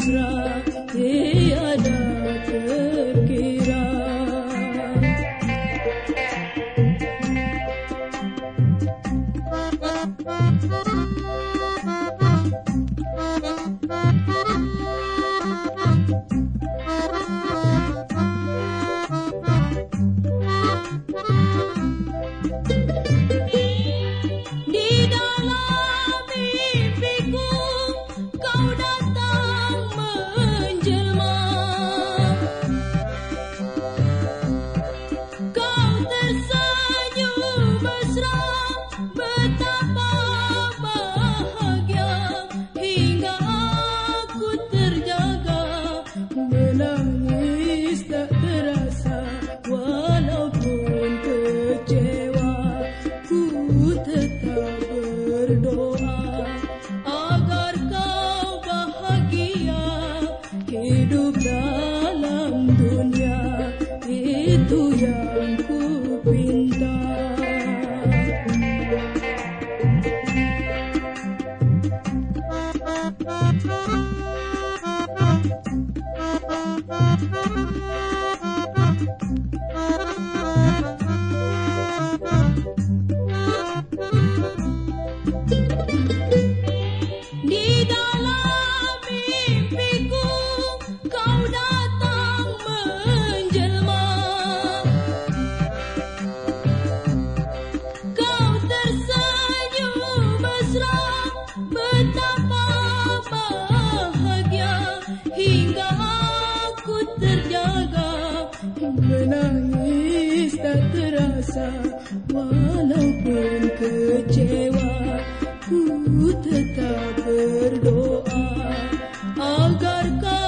mesra tiada terkira. Menangis tak terasa walaupun kecewa, ku tetap berdoa agar kau bahagia hidup dalam dunia, itu yang ku pinta. Di dalam mimpiku kau datang menjelma, kau tersenyum mesra, betapa bahagia hingga aku terjaga. Menangis tak terasa walaupun kecewa, ku tetap berdoa agar kau